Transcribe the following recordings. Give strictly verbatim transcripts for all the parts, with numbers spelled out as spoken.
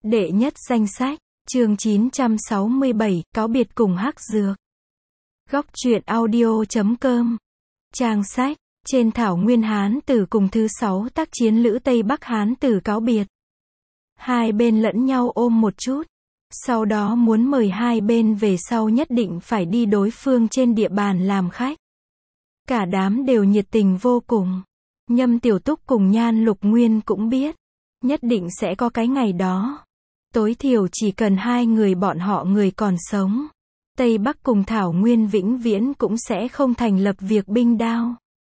Đệ nhất danh sách, chương chín trăm sáu mươi bảy, cáo biệt cùng hắc dược. Góc truyện audio chấm com. Trang sách, trên thảo nguyên Hán Tử cùng thứ sáu tác chiến lữ Tây Bắc Hán Tử cáo biệt. Hai bên lẫn nhau ôm một chút. Sau đó muốn mời hai bên về sau nhất định phải đi đối phương trên địa bàn làm khách. Cả đám đều nhiệt tình vô cùng. Nhâm Tiểu Túc cùng Nhan Lục Nguyên cũng biết. Nhất định sẽ có cái ngày đó. Tối thiểu chỉ cần hai người bọn họ người còn sống. Tây Bắc cùng Thảo Nguyên vĩnh viễn cũng sẽ không thành lập việc binh đao.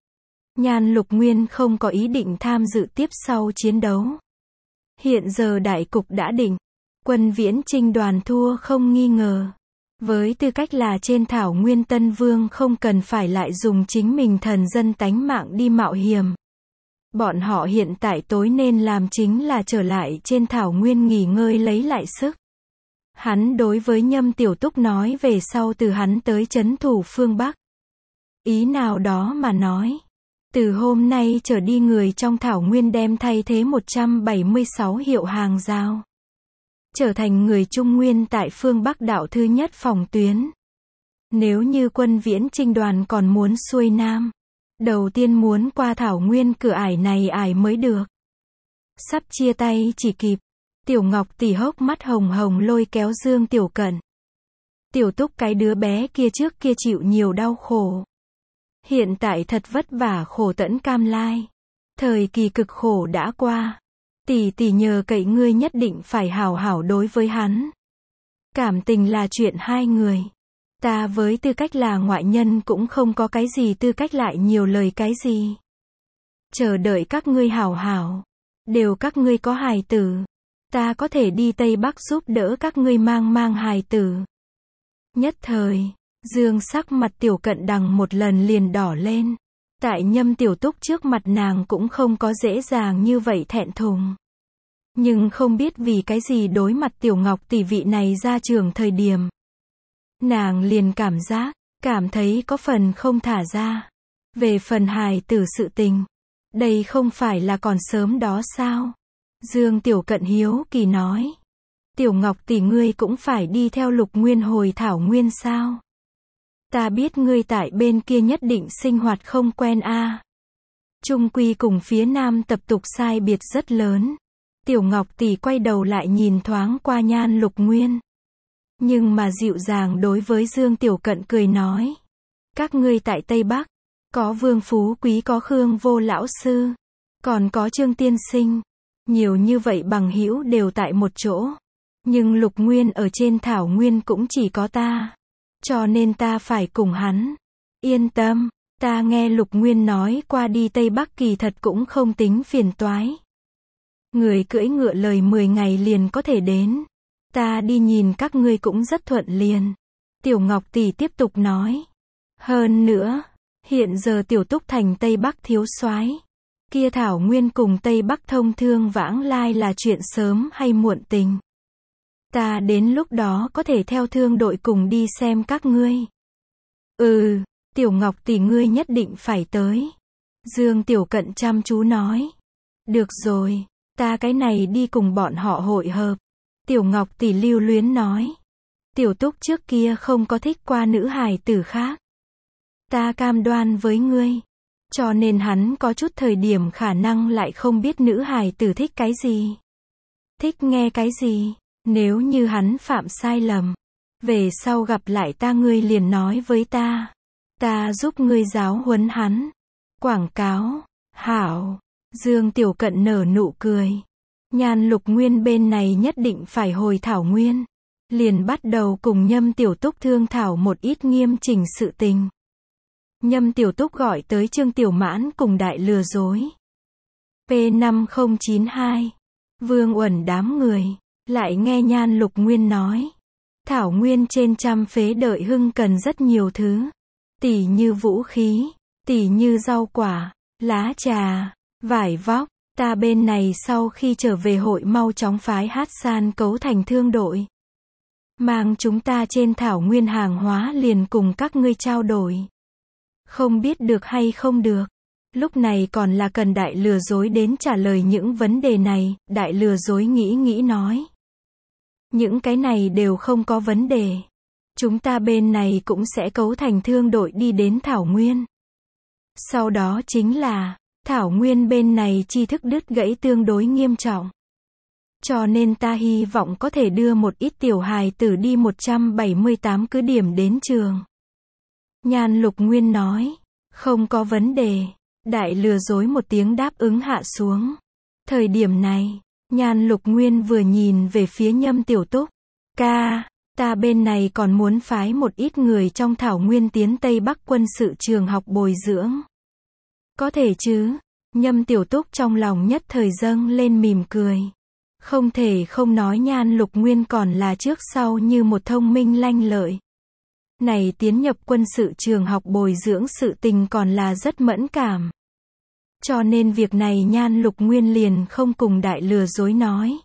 Nhan Lục Nguyên không có ý định tham dự tiếp sau chiến đấu. Hiện giờ đại cục đã định. Quân Viễn Chinh đoàn thua không nghi ngờ. Với tư cách là trên Thảo Nguyên Tân Vương không cần phải lại dùng chính mình thần dân tánh mạng đi mạo hiểm. Bọn họ hiện tại tối nên làm chính là trở lại trên Thảo Nguyên nghỉ ngơi lấy lại sức. Hắn đối với Nhâm Tiểu Túc nói về sau từ hắn tới trấn thủ phương Bắc. Ý nào đó mà nói. Từ hôm nay trở đi người trong Thảo Nguyên đem thay thế một trăm bảy mươi sáu hiệu hàng rào. Trở thành người Trung Nguyên tại phương Bắc đạo thứ nhất phòng tuyến. Nếu như quân Viễn Chinh đoàn còn muốn xuôi Nam. Đầu tiên muốn qua Thảo Nguyên cửa ải này ải mới được. Sắp chia tay chỉ kịp. Tiểu Ngọc tỷ hốc mắt hồng hồng lôi kéo Dương Tiểu Cận. Tiểu Túc cái đứa bé kia trước kia chịu nhiều đau khổ. Hiện tại thật vất vả khổ tẫn cam lai. Thời kỳ cực khổ đã qua. Tỷ tỷ nhờ cậy ngươi nhất định phải hảo hảo đối với hắn. Cảm tình là chuyện hai người. Ta với tư cách là ngoại nhân cũng không có cái gì tư cách lại nhiều lời cái gì. Chờ đợi các ngươi hảo hảo. Đều các ngươi có hài tử. Ta có thể đi Tây Bắc giúp đỡ các ngươi mang mang hài tử. Nhất thời, Dương sắc mặt Tiểu Cận đằng một lần liền đỏ lên. Tại Nhâm Tiểu Túc trước mặt nàng cũng không có dễ dàng như vậy thẹn thùng. Nhưng không biết vì cái gì đối mặt Tiểu Ngọc tỷ vị này ra trường thời điểm. Nàng liền cảm giác, cảm thấy có phần không thả ra. Về phần hài tử sự tình. Đây không phải là còn sớm đó sao? Dương Tiểu Cận hiếu kỳ nói. Tiểu Ngọc tỷ ngươi cũng phải đi theo Lục Nguyên hồi Thảo Nguyên sao? Ta biết ngươi tại bên kia nhất định sinh hoạt không quen a. À. Trung quy cùng phía Nam tập tục sai biệt rất lớn. Tiểu Ngọc tỷ quay đầu lại nhìn thoáng qua Nhan Lục Nguyên. Nhưng mà dịu dàng đối với Dương Tiểu Cận cười nói. Các ngươi tại Tây Bắc. Có Vương Phú Quý có Khương Vô Lão Sư. Còn có Trương Tiên Sinh. Nhiều như vậy bằng hữu đều tại một chỗ. Nhưng Lục Nguyên ở trên Thảo Nguyên cũng chỉ có ta. Cho nên ta phải cùng hắn. Yên tâm, ta nghe Lục Nguyên nói qua đi Tây Bắc kỳ thật cũng không tính phiền toái. Người cưỡi ngựa lời mười ngày liền có thể đến. Ta đi nhìn các ngươi cũng rất thuận liền. Tiểu Ngọc tỷ tiếp tục nói. Hơn nữa, hiện giờ Tiểu Túc thành Tây Bắc thiếu soái. Kia Thảo Nguyên cùng Tây Bắc thông thương vãng lai là chuyện sớm hay muộn tình. Ta đến lúc đó có thể theo thương đội cùng đi xem các ngươi. Ừ, Tiểu Ngọc tỷ ngươi nhất định phải tới. Dương Tiểu Cận chăm chú nói. Được rồi, ta cái này đi cùng bọn họ hội hợp. Tiểu Ngọc tỷ lưu luyến nói. Tiểu Túc trước kia không có thích qua nữ hài tử khác. Ta cam đoan với ngươi. Cho nên hắn có chút thời điểm khả năng lại không biết nữ hài tử thích cái gì. Thích nghe cái gì. Nếu như hắn phạm sai lầm. Về sau gặp lại ta ngươi liền nói với ta. Ta giúp ngươi giáo huấn hắn. Quảng cáo. Hảo. Dương Tiểu Cận nở nụ cười. Nhan Lục Nguyên bên này nhất định phải hồi Thảo Nguyên. Liền bắt đầu cùng Nhâm Tiểu Túc thương thảo một ít nghiêm chỉnh sự tình. Nhâm Tiểu Túc gọi tới Trương Tiểu Mãn cùng đại lừa dối. P năm không chín hai. Vương Uẩn đám người. Lại nghe Nhan Lục Nguyên nói. Thảo Nguyên trên trăm phế đợi hưng cần rất nhiều thứ. Tỉ như vũ khí. Tỉ như rau quả. Lá trà. Vải vóc. Ta bên này sau khi trở về hội mau chóng phái Hát San cấu thành thương đội. Mang chúng ta trên Thảo Nguyên hàng hóa liền cùng các ngươi trao đổi. Không biết được hay không được. Lúc này còn là cần đại lừa dối đến trả lời những vấn đề này. Đại lừa dối nghĩ nghĩ nói. Những cái này đều không có vấn đề. Chúng ta bên này cũng sẽ cấu thành thương đội đi đến Thảo Nguyên. Sau đó chính là, Thảo Nguyên bên này tri thức đứt gãy tương đối nghiêm trọng. Cho nên ta hy vọng có thể đưa một ít tiểu hài tử đi một trăm bảy mươi tám cứ điểm đến trường. Nhan Lục Nguyên nói, không có vấn đề. Đại lừa dối một tiếng đáp ứng hạ xuống. Thời điểm này, Nhan Lục Nguyên vừa nhìn về phía Nhâm Tiểu Túc. Ca, ta bên này còn muốn phái một ít người trong Thảo Nguyên tiến Tây Bắc quân sự trường học bồi dưỡng. Có thể chứ? Nhâm Tiểu Túc trong lòng nhất thời dâng lên mỉm cười. Không thể không nói Nhan Lục Nguyên còn là trước sau như một thông minh lanh lợi. Này tiến nhập quân sự trường học bồi dưỡng sự tình còn là rất mẫn cảm. Cho nên việc này Nhan Lục Nguyên liền không cùng đại lừa dối nói.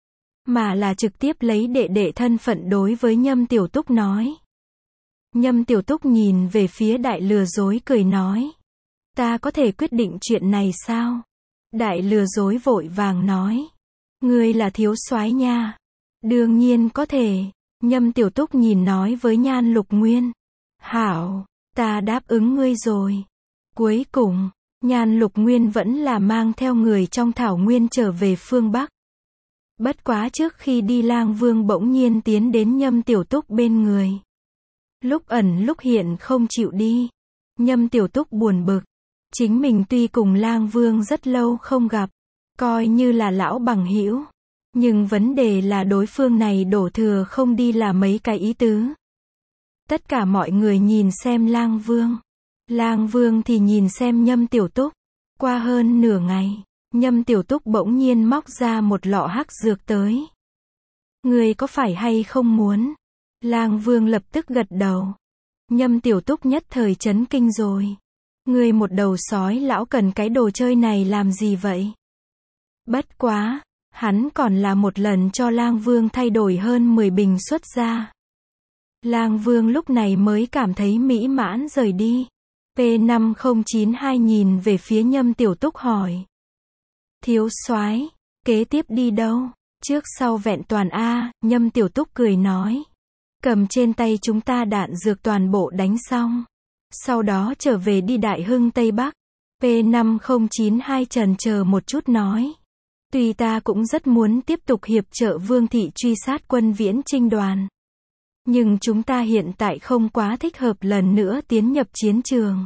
Mà là trực tiếp lấy đệ đệ thân phận đối với Nhâm Tiểu Túc nói. Nhâm Tiểu Túc nhìn về phía đại lừa dối cười nói. Ta có thể quyết định chuyện này sao? Đại lừa dối vội vàng nói. Ngươi là thiếu soái nha. Đương nhiên có thể. Nhâm Tiểu Túc nhìn nói với Nhan Lục Nguyên. Hảo, ta đáp ứng ngươi rồi. Cuối cùng, Nhan Lục Nguyên vẫn là mang theo người trong Thảo Nguyên trở về phương Bắc. Bất quá trước khi đi Lang Vương bỗng nhiên tiến đến Nhâm Tiểu Túc bên người. Lúc ẩn lúc hiện không chịu đi. Nhâm Tiểu Túc buồn bực. Chính mình tuy cùng Lang Vương rất lâu không gặp, coi như là lão bằng hữu. Nhưng vấn đề là đối phương này đổ thừa không đi là mấy cái ý tứ. Tất cả mọi người nhìn xem Lang Vương. Lang Vương thì nhìn xem Nhâm Tiểu Túc. Qua hơn nửa ngày, Nhâm Tiểu Túc bỗng nhiên móc ra một lọ hắc dược tới. Người có phải hay không muốn? Lang Vương lập tức gật đầu. Nhâm Tiểu Túc nhất thời chấn kinh rồi. Người một đầu sói lão cần cái đồ chơi này làm gì vậy? Bất quá, hắn còn là một lần cho Lang Vương thay đổi hơn mười bình xuất ra. Lang Vương lúc này mới cảm thấy mỹ mãn rời đi. P năm không chín hai nhìn về phía Nhâm Tiểu Túc hỏi. Thiếu soái, kế tiếp đi đâu? Trước sau vẹn toàn A, Nhâm Tiểu Túc cười nói. Cầm trên tay chúng ta đạn dược toàn bộ đánh xong. Sau đó trở về đi Đại Hưng Tây Bắc. P năm không chín hai chần chờ một chút nói. Tuy ta cũng rất muốn tiếp tục hiệp trợ Vương Thị truy sát quân viễn chinh đoàn. Nhưng chúng ta hiện tại không quá thích hợp lần nữa tiến nhập chiến trường.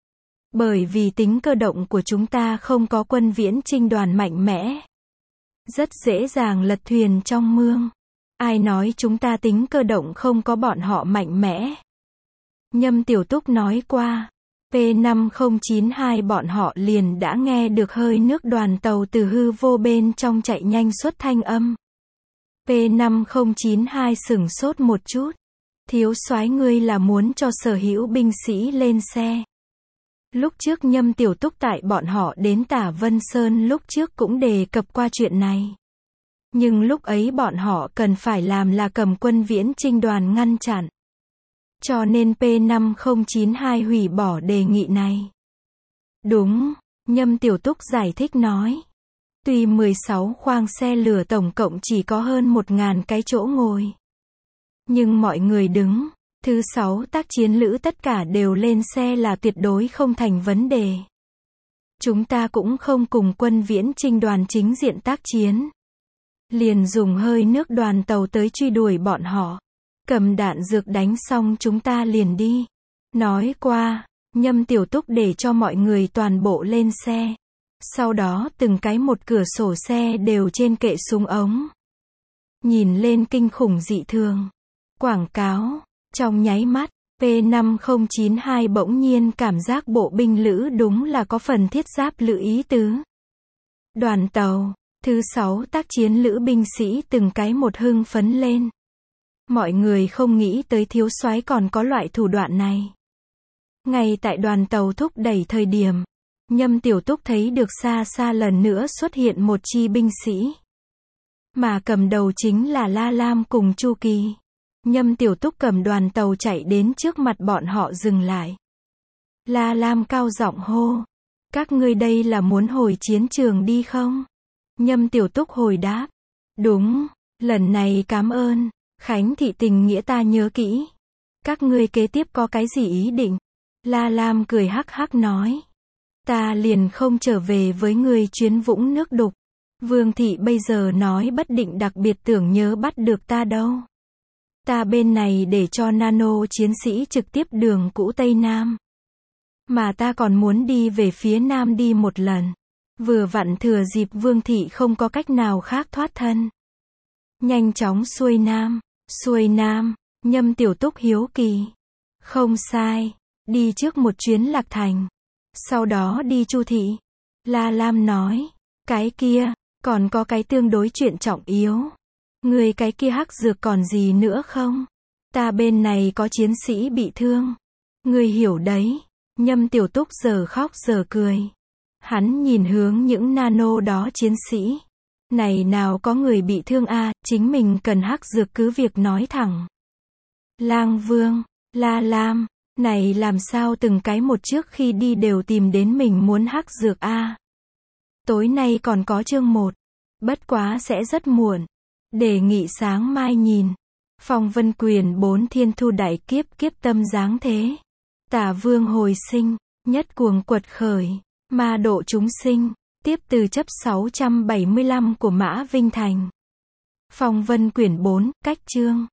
Bởi vì tính cơ động của chúng ta không có quân viễn chinh đoàn mạnh mẽ. Rất dễ dàng lật thuyền trong mương. Ai nói chúng ta tính cơ động không có bọn họ mạnh mẽ? Nhâm Tiểu Túc nói qua. P năm không chín hai bọn họ liền đã nghe được hơi nước đoàn tàu từ hư vô bên trong chạy nhanh xuất thanh âm. P năm không chín hai sửng sốt một chút. Thiếu soái ngươi là muốn cho sở hữu binh sĩ lên xe. Lúc trước Nhâm Tiểu Túc tại bọn họ đến Tả Vân Sơn lúc trước cũng đề cập qua chuyện này. Nhưng lúc ấy bọn họ cần phải làm là cầm quân viễn chinh đoàn ngăn chặn. Cho nên P năm không chín hai hủy bỏ đề nghị này. Đúng, Nhâm Tiểu Túc giải thích nói. Tuy mười sáu khoang xe lửa tổng cộng chỉ có hơn một ngàn cái chỗ ngồi. Nhưng mọi người đứng, thứ sáu tác chiến lữ tất cả đều lên xe là tuyệt đối không thành vấn đề. Chúng ta cũng không cùng quân viễn chinh đoàn chính diện tác chiến. Liền dùng hơi nước đoàn tàu tới truy đuổi bọn họ. Cầm đạn dược đánh xong chúng ta liền đi. Nói qua, Nhâm Tiểu Túc để cho mọi người toàn bộ lên xe. Sau đó từng cái một cửa sổ xe đều trên kệ súng ống. Nhìn lên kinh khủng dị thường. Quảng cáo, trong nháy mắt, P năm không chín hai bỗng nhiên cảm giác bộ binh lữ đúng là có phần thiết giáp lữ ý tứ. Đoàn tàu, thứ sáu tác chiến lữ binh sĩ từng cái một hưng phấn lên. Mọi người không nghĩ tới thiếu soái còn có loại thủ đoạn này. Ngay tại đoàn tàu thúc đẩy thời điểm, Nhâm Tiểu Túc thấy được xa xa lần nữa xuất hiện một chi binh sĩ. Mà cầm đầu chính là La Lam cùng Chu Kỳ. Nhâm Tiểu Túc cầm đoàn tàu chạy đến trước mặt bọn họ dừng lại. La Lam cao giọng hô. Các ngươi đây là muốn hồi chiến trường đi không? Nhâm Tiểu Túc hồi đáp. Đúng. Lần này cám ơn, Khánh thị tình nghĩa ta nhớ kỹ. Các ngươi kế tiếp có cái gì ý định? La Lam cười hắc hắc nói. Ta liền không trở về với ngươi chuyến vũng nước đục. Vương thị bây giờ nói bất định đặc biệt tưởng nhớ bắt được ta đâu. Ta bên này để cho nano chiến sĩ trực tiếp đường cũ Tây Nam. Mà ta còn muốn đi về phía Nam đi một lần. Vừa vặn thừa dịp Vương thị không có cách nào khác thoát thân. Nhanh chóng xuôi Nam. Xuôi Nam, Nhâm Tiểu Túc hiếu kỳ. Không sai, đi trước một chuyến Lạc Thành. Sau đó đi Chu thị. La Lam nói, cái kia, còn có cái tương đối chuyện trọng yếu. Người cái kia hắc dược còn gì nữa không? Ta bên này có chiến sĩ bị thương. Người hiểu đấy. Nhâm Tiểu Túc giờ khóc giờ cười. Hắn nhìn hướng những nano đó chiến sĩ. Này nào có người bị thương a, à, chính mình cần hắc dược cứ việc nói thẳng. Lang Vương, La Lam, này làm sao từng cái một trước khi đi đều tìm đến mình muốn hắc dược a. À. Tối nay còn có chương một. Bất quá sẽ rất muộn. Đề nghị sáng mai nhìn. Phong Vân Quyền bốn thiên thu đại kiếp kiếp tâm dáng thế. Tả Vương hồi sinh, nhất cuồng quật khởi, ma độ chúng sinh. Tiếp từ chấp sáu trăm bảy mươi lăm của Mã Vinh Thành. Phong Vân quyển bốn, cách chương.